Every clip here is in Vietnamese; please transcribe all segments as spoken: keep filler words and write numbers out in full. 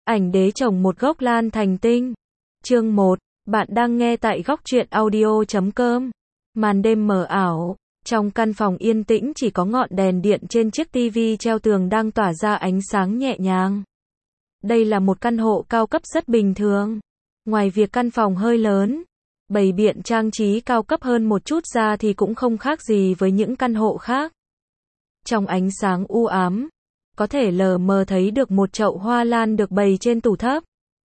Ảnh đế trồng một gốc lan thành tinh. Chương một. Bạn đang nghe tại góc truyện audio chấm com. Màn đêm mờ ảo. Trong căn phòng yên tĩnh chỉ có ngọn đèn điện trên chiếc tivi treo tường đang tỏa ra ánh sáng nhẹ nhàng. Đây là một căn hộ cao cấp rất bình thường. Ngoài việc căn phòng hơi lớn, bày biện trang trí cao cấp hơn một chút ra thì cũng không khác gì với những căn hộ khác. Trong ánh sáng u ám, có thể lờ mờ thấy được một chậu hoa lan được bày trên tủ thấp.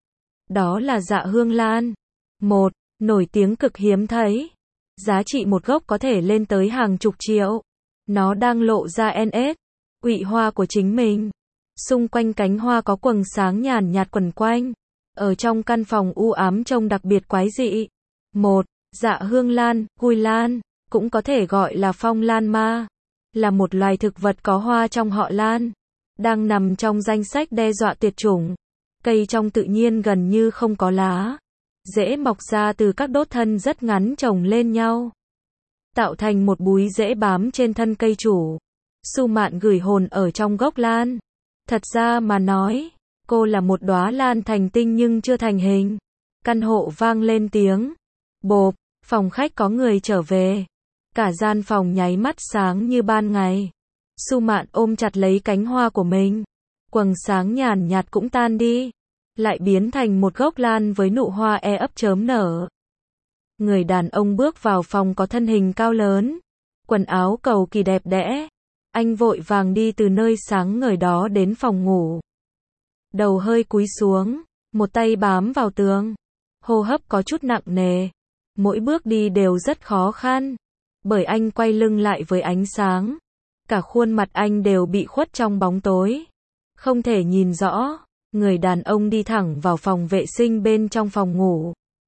Đó là dạ hương lan. Một, nổi tiếng cực hiếm thấy. Giá trị một gốc có thể lên tới hàng chục triệu. Nó đang lộ ra en ét, uy hoa của chính mình. Xung quanh cánh hoa có quầng sáng nhàn nhạt quẩn quanh. Ở trong căn phòng u ám trông đặc biệt quái dị. Một, dạ hương lan, gùi lan, cũng có thể gọi là phong lan ma. Là một loài thực vật có hoa trong họ lan. Đang nằm trong danh sách đe dọa tuyệt chủng. Cây trong tự nhiên gần như không có lá. Rễ mọc ra từ các đốt thân rất ngắn chồng lên nhau, tạo thành một búi rễ bám trên thân cây chủ. Su Mạn gửi hồn ở trong gốc lan. Thật ra mà nói, cô là một đóa lan thành tinh nhưng chưa thành hình. Căn hộ vang lên tiếng bộp, phòng khách có người trở về. Cả gian phòng nháy mắt sáng như ban ngày. Su Mạn ôm chặt lấy cánh hoa của mình. Quầng sáng nhàn nhạt cũng tan đi, lại biến thành một gốc lan với nụ hoa e ấp chớm nở. Người đàn ông bước vào phòng có thân hình cao lớn, quần áo cầu kỳ đẹp đẽ. Anh vội vàng đi từ nơi sáng ngời đó đến phòng ngủ. Đầu hơi cúi xuống, một tay bám vào tường. Hô hấp có chút nặng nề. Mỗi bước đi đều rất khó khăn, bởi anh quay lưng lại với ánh sáng. Cả khuôn mặt anh đều bị khuất trong bóng tối, không thể nhìn rõ. Người đàn ông đi thẳng vào phòng vệ sinh bên trong phòng ngủ.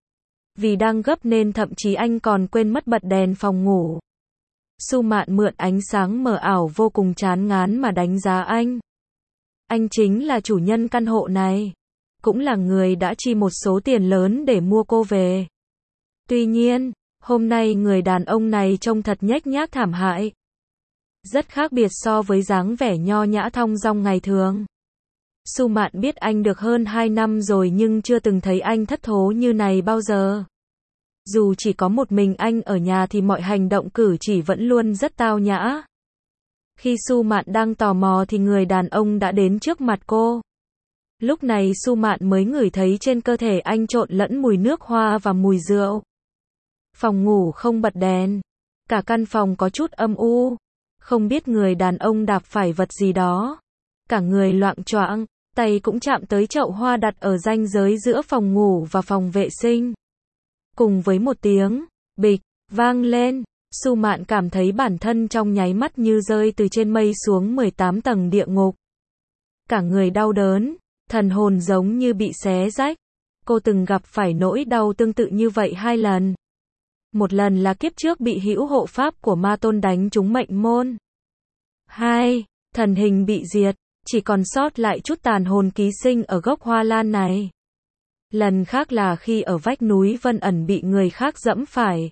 Vì đang gấp nên thậm chí anh còn quên mất bật đèn phòng ngủ. Su Mạn mượn ánh sáng mờ ảo vô cùng chán ngán mà đánh giá anh. Anh chính là chủ nhân căn hộ này, cũng là người đã chi một số tiền lớn để mua cô về. Tuy nhiên, hôm nay người đàn ông này trông thật nhếch nhác thảm hại. Rất khác biệt so với dáng vẻ nho nhã thong dong ngày thường. Su Mạn biết anh được hơn hai năm rồi nhưng chưa từng thấy anh thất thố như này bao giờ. Dù chỉ có một mình anh ở nhà thì mọi hành động cử chỉ vẫn luôn rất tao nhã. Khi Su Mạn đang tò mò thì người đàn ông đã đến trước mặt cô. Lúc này Su Mạn mới ngửi thấy trên cơ thể anh trộn lẫn mùi nước hoa và mùi rượu. Phòng ngủ không bật đèn, cả căn phòng có chút âm u. Không biết người đàn ông đạp phải vật gì đó, cả người loạng choạng, tay cũng chạm tới chậu hoa đặt ở ranh giới giữa phòng ngủ và phòng vệ sinh. Cùng với một tiếng bịch vang lên, Su Mạn cảm thấy bản thân trong nháy mắt như rơi từ trên mây xuống mười tám tầng địa ngục. Cả người đau đớn, thần hồn giống như bị xé rách. Cô từng gặp phải nỗi đau tương tự như vậy hai lần. Một lần là kiếp trước bị hữu hộ pháp của ma tôn đánh trúng mệnh môn. Hai, thần hình bị diệt, chỉ còn sót lại chút tàn hồn ký sinh ở gốc hoa lan này. Lần khác là khi ở vách núi Vân Ẩn bị người khác dẫm phải.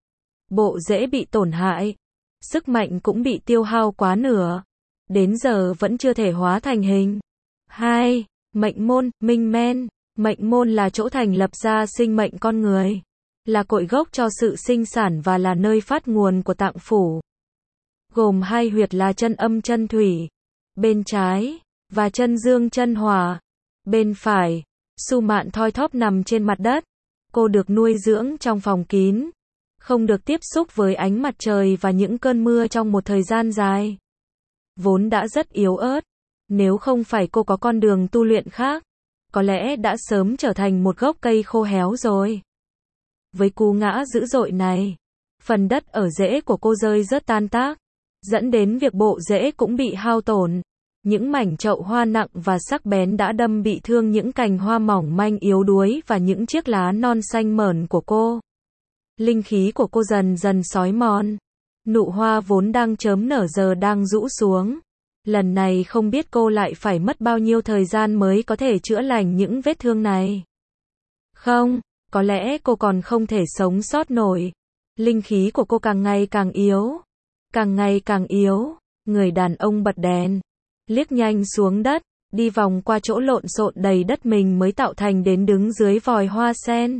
Bộ rễ bị tổn hại, sức mạnh cũng bị tiêu hao quá nửa. Đến giờ vẫn chưa thể hóa thành hình. Hai, mệnh môn, minh men. Mệnh môn là chỗ thành lập ra sinh mệnh con người, là cội gốc cho sự sinh sản và là nơi phát nguồn của tạng phủ. Gồm hai huyệt là chân âm chân thủy, bên trái, và chân dương chân hỏa, bên phải. Su Mạn thoi thóp nằm trên mặt đất. Cô được nuôi dưỡng trong phòng kín, không được tiếp xúc với ánh mặt trời và những cơn mưa trong một thời gian dài. Vốn đã rất yếu ớt, nếu không phải cô có con đường tu luyện khác, có lẽ đã sớm trở thành một gốc cây khô héo rồi. Với cú ngã dữ dội này, phần đất ở rễ của cô rơi rớt tan tác, dẫn đến việc bộ rễ cũng bị hao tổn. Những mảnh chậu hoa nặng và sắc bén đã đâm bị thương những cành hoa mỏng manh yếu đuối và những chiếc lá non xanh mởn của cô. Linh khí của cô dần dần xói mòn. Nụ hoa vốn đang chớm nở giờ đang rũ xuống. Lần này không biết cô lại phải mất bao nhiêu thời gian mới có thể chữa lành những vết thương này. Không, có lẽ cô còn không thể sống sót nổi. Linh khí của cô càng ngày càng yếu. Càng ngày càng yếu. Người đàn ông bật đèn, liếc nhanh xuống đất, đi vòng qua chỗ lộn xộn đầy đất mình mới tạo thành đến đứng dưới vòi hoa sen.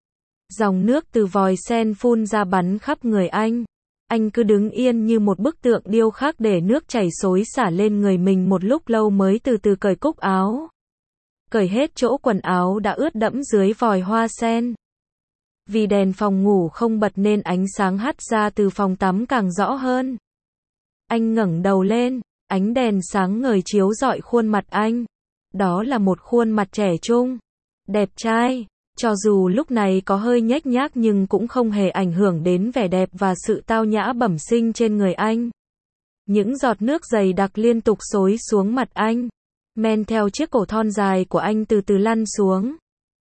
Dòng nước từ vòi sen phun ra bắn khắp người anh. Anh cứ đứng yên như một bức tượng điêu khắc để nước chảy xối xả lên người mình một lúc lâu mới từ từ cởi cúc áo. Cởi hết chỗ quần áo đã ướt đẫm dưới vòi hoa sen. Vì đèn phòng ngủ không bật nên ánh sáng hắt ra từ phòng tắm càng rõ hơn. Anh ngẩng đầu lên, ánh đèn sáng ngời chiếu rọi khuôn mặt anh. Đó là một khuôn mặt trẻ trung, đẹp trai. Cho dù lúc này có hơi nhếch nhác nhưng cũng không hề ảnh hưởng đến vẻ đẹp và sự tao nhã bẩm sinh trên người anh. Những giọt nước dày đặc liên tục xối xuống mặt anh, men theo chiếc cổ thon dài của anh từ từ lăn xuống,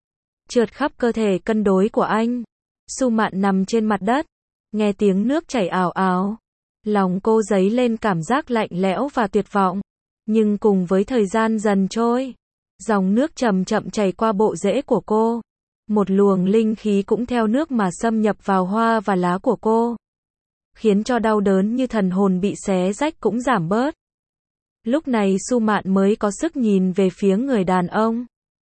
trượt khắp cơ thể cân đối của anh. Su Mạn nằm trên mặt đất, nghe tiếng nước chảy ào ào. Lòng cô dấy lên cảm giác lạnh lẽo và tuyệt vọng. Nhưng cùng với thời gian dần trôi, dòng nước chậm chậm chảy qua bộ rễ của cô. Một luồng linh khí cũng theo nước mà xâm nhập vào hoa và lá của cô, khiến cho đau đớn như thần hồn bị xé rách cũng giảm bớt. Lúc này Su Mạn mới có sức nhìn về phía người đàn ông.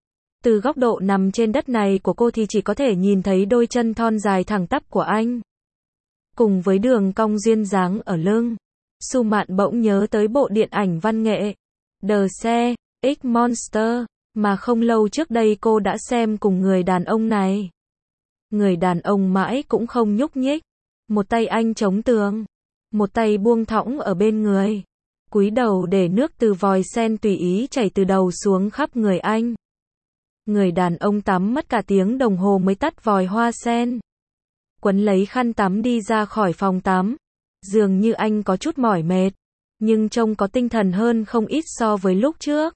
Từ góc độ nằm trên đất này của cô thì chỉ có thể nhìn thấy đôi chân thon dài thẳng tắp của anh, cùng với đường cong duyên dáng ở lưng. Su Mạn bỗng nhớ tới bộ điện ảnh văn nghệ The Xe X Monster mà không lâu trước đây cô đã xem cùng người đàn ông này. Người đàn ông mãi cũng không nhúc nhích. Một tay anh chống tường, một tay buông thõng ở bên người, cúi đầu để nước từ vòi sen tùy ý chảy từ đầu xuống khắp người anh. Người đàn ông tắm mất cả tiếng đồng hồ mới tắt vòi hoa sen. Quấn lấy khăn tắm đi ra khỏi phòng tắm. Dường như anh có chút mỏi mệt, nhưng trông có tinh thần hơn không ít so với lúc trước.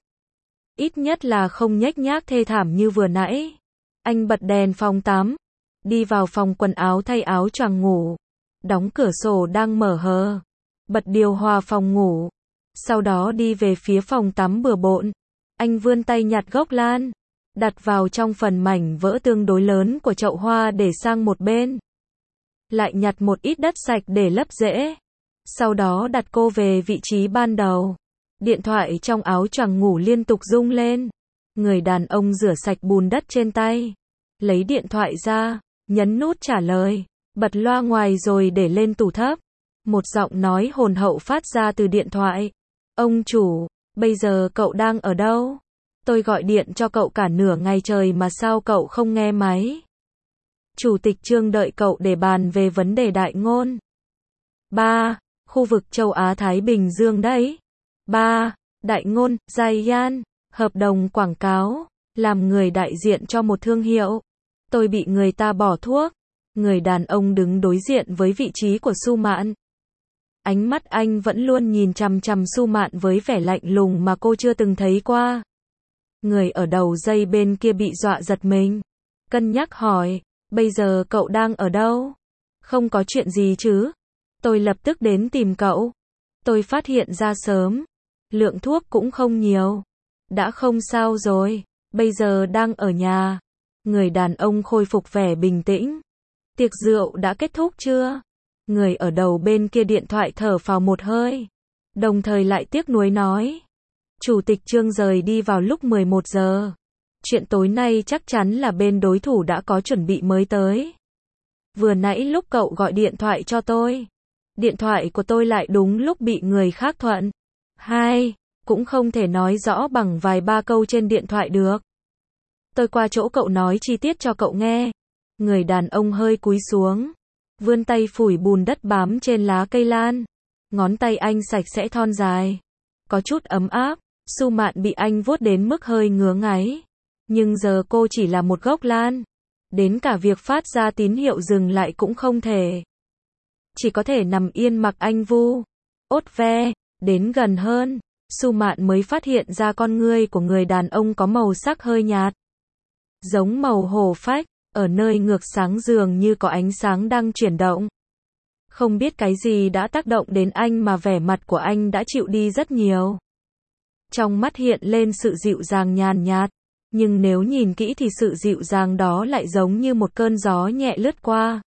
Ít nhất là không nhếch nhác thê thảm như vừa nãy. Anh bật đèn phòng tắm, đi vào phòng quần áo thay áo choàng ngủ, đóng cửa sổ đang mở hờ, bật điều hòa phòng ngủ. Sau đó đi về phía phòng tắm bừa bộn. Anh vươn tay nhặt gốc lan, đặt vào trong phần mảnh vỡ tương đối lớn của chậu hoa để sang một bên. Lại nhặt một ít đất sạch để lấp rễ. Sau đó đặt cô về vị trí ban đầu. Điện thoại trong áo choàng ngủ liên tục rung lên. Người đàn ông rửa sạch bùn đất trên tay, lấy điện thoại ra, nhấn nút trả lời, bật loa ngoài rồi để lên tủ thấp. Một giọng nói hồn hậu phát ra từ điện thoại. Ông chủ, bây giờ cậu đang ở đâu? Tôi gọi điện cho cậu cả nửa ngày trời mà sao cậu không nghe máy? Chủ tịch Trương đợi cậu để bàn về vấn đề đại ngôn. ba. Khu vực châu Á-Thái Bình Dương đấy. ba. Đại ngôn, Giant, hợp đồng quảng cáo, làm người đại diện cho một thương hiệu. Tôi bị người ta bỏ thuốc. Người đàn ông đứng đối diện với vị trí của Su Mạn. Ánh mắt anh vẫn luôn nhìn chằm chằm Su Mạn với vẻ lạnh lùng mà cô chưa từng thấy qua. Người ở đầu dây bên kia bị dọa giật mình, cân nhắc hỏi, bây giờ cậu đang ở đâu? Không có chuyện gì chứ? Tôi lập tức đến tìm cậu. Tôi phát hiện ra sớm, lượng thuốc cũng không nhiều. Đã không sao rồi, bây giờ đang ở nhà. Người đàn ông khôi phục vẻ bình tĩnh. Tiệc rượu đã kết thúc chưa? Người ở đầu bên kia điện thoại thở phào một hơi, đồng thời lại tiếc nuối nói. Chủ tịch Trương rời đi vào lúc mười một giờ. Chuyện tối nay chắc chắn là bên đối thủ đã có chuẩn bị mới tới. Vừa nãy lúc cậu gọi điện thoại cho tôi, điện thoại của tôi lại đúng lúc bị người khác thuận. Hai, cũng không thể nói rõ bằng vài ba câu trên điện thoại được. Tôi qua chỗ cậu nói chi tiết cho cậu nghe. Người đàn ông hơi cúi xuống, vươn tay phủi bùn đất bám trên lá cây lan. Ngón tay anh sạch sẽ thon dài, có chút ấm áp. Su Mạn bị anh vuốt đến mức hơi ngứa ngáy. Nhưng giờ cô chỉ là một gốc lan, đến cả việc phát ra tín hiệu dừng lại cũng không thể. Chỉ có thể nằm yên mặc anh vu, ốt ve. Đến gần hơn, Su Mạn mới phát hiện ra con ngươi của người đàn ông có màu sắc hơi nhạt, giống màu hổ phách. Ở nơi ngược sáng dường như có ánh sáng đang chuyển động. Không biết cái gì đã tác động đến anh mà vẻ mặt của anh đã chịu đi rất nhiều. Trong mắt hiện lên sự dịu dàng nhàn nhạt, nhưng nếu nhìn kỹ thì sự dịu dàng đó lại giống như một cơn gió nhẹ lướt qua.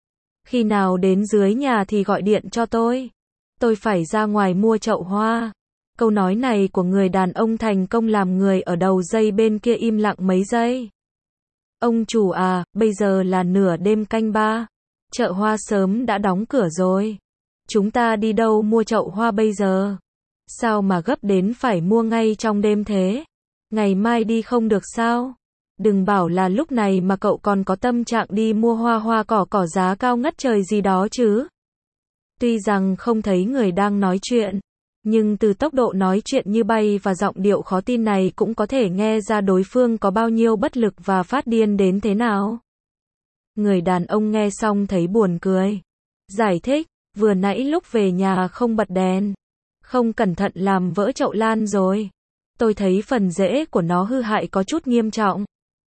Khi nào đến dưới nhà thì gọi điện cho tôi. Tôi phải ra ngoài mua chậu hoa. Câu nói này của người đàn ông thành công làm người ở đầu dây bên kia im lặng mấy giây. Ông chủ à, bây giờ là nửa đêm canh ba. Chợ hoa sớm đã đóng cửa rồi. Chúng ta đi đâu mua chậu hoa bây giờ? Sao mà gấp đến phải mua ngay trong đêm thế? Ngày mai đi không được sao? Đừng bảo là lúc này mà cậu còn có tâm trạng đi mua hoa hoa cỏ cỏ giá cao ngất trời gì đó chứ. Tuy rằng không thấy người đang nói chuyện, nhưng từ tốc độ nói chuyện như bay và giọng điệu khó tin này cũng có thể nghe ra đối phương có bao nhiêu bất lực và phát điên đến thế nào. Người đàn ông nghe xong thấy buồn cười. Giải thích, vừa nãy lúc về nhà không bật đèn. Không cẩn thận làm vỡ chậu lan rồi. Tôi thấy phần rễ của nó hư hại có chút nghiêm trọng.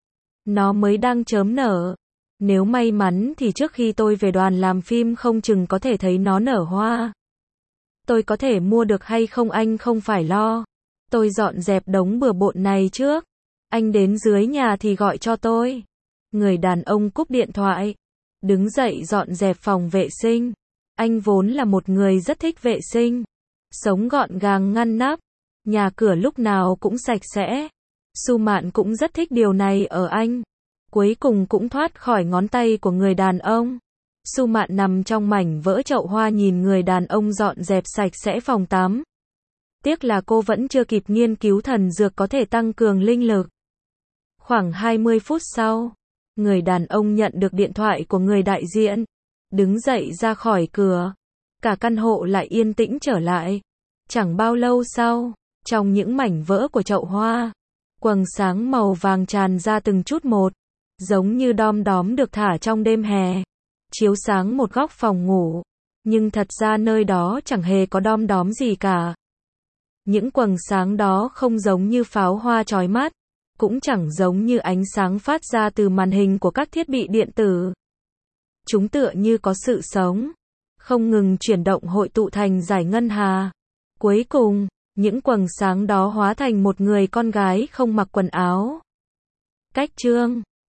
Nó mới đang chớm nở. Nếu may mắn thì trước khi tôi về đoàn làm phim không chừng có thể thấy nó nở hoa. Tôi có thể mua được hay không anh không phải lo. Tôi dọn dẹp đống bừa bộn này trước. Anh đến dưới nhà thì gọi cho tôi. Người đàn ông cúp điện thoại. Đứng dậy dọn dẹp phòng vệ sinh. Anh vốn là một người rất thích vệ sinh. Sống gọn gàng ngăn nắp. Nhà cửa lúc nào cũng sạch sẽ. Su Mạn cũng rất thích điều này ở anh. Cuối cùng cũng thoát khỏi ngón tay của người đàn ông. Su Mạn nằm trong mảnh vỡ chậu hoa nhìn người đàn ông dọn dẹp sạch sẽ phòng tắm. Tiếc là cô vẫn chưa kịp nghiên cứu thần dược có thể tăng cường linh lực. Khoảng hai mươi phút sau, người đàn ông nhận được điện thoại của người đại diện. Đứng dậy ra khỏi cửa. Cả căn hộ lại yên tĩnh trở lại. Chẳng bao lâu sau, trong những mảnh vỡ của chậu hoa, quầng sáng màu vàng tràn ra từng chút một, giống như đom đóm được thả trong đêm hè, chiếu sáng một góc phòng ngủ, nhưng thật ra nơi đó chẳng hề có đom đóm gì cả. Những quầng sáng đó không giống như pháo hoa chói mắt, cũng chẳng giống như ánh sáng phát ra từ màn hình của các thiết bị điện tử. Chúng tựa như có sự sống, không ngừng chuyển động hội tụ thành dải ngân hà. Cuối cùng, những quầng sáng đó hóa thành một người con gái không mặc quần áo. Cách chương